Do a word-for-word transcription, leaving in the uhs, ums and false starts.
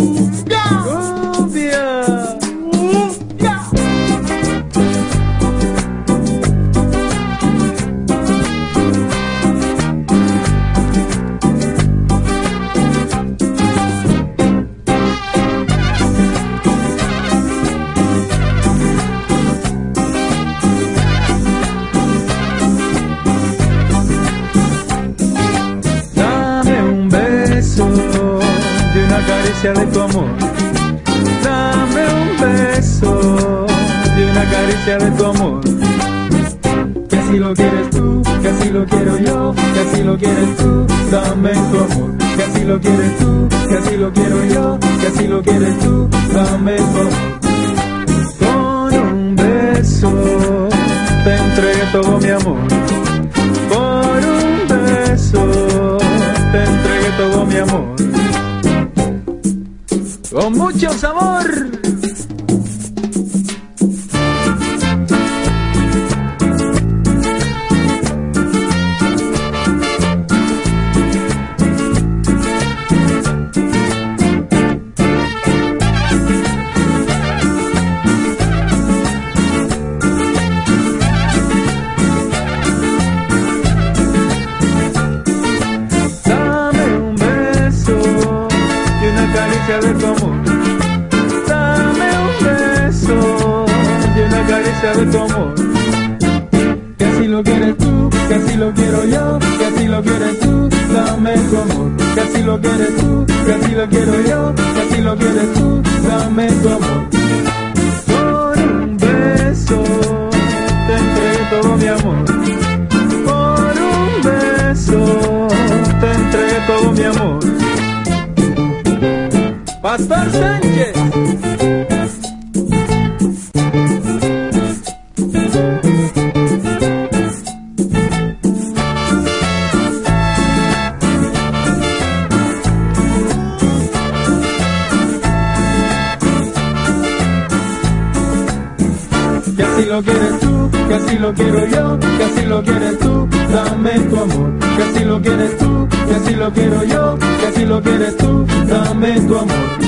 De tu amor, dame un beso de una caricia de tu amor. Que así lo quieres tú, que así lo quiero yo, que así lo quieres tú, dame tu amor. Que así lo quieres tú, que así lo quiero yo, que así lo quieres tú, dame tu amor. Con un beso te entregué todo mi amor. Por un beso te entregué todo mi amor. Con mucho sabor. Dame un beso y una caricia de tu amor. De tu amor, que así lo quieres tú, que así lo quiero yo, que así lo quieres tú, dame tu amor, que así lo quieres tú, que así lo quiero yo, que así lo quieres tú, dame tu amor. Por un beso te entregué todo mi amor, por un beso te entregué todo mi amor. Pastor Sánchez. Que así lo quieres tú, que así lo quiero yo, que así lo quieres tú, dame tu amor. Que así lo quieres tú, que así lo quiero yo, que así lo quieres tú, dame tu amor.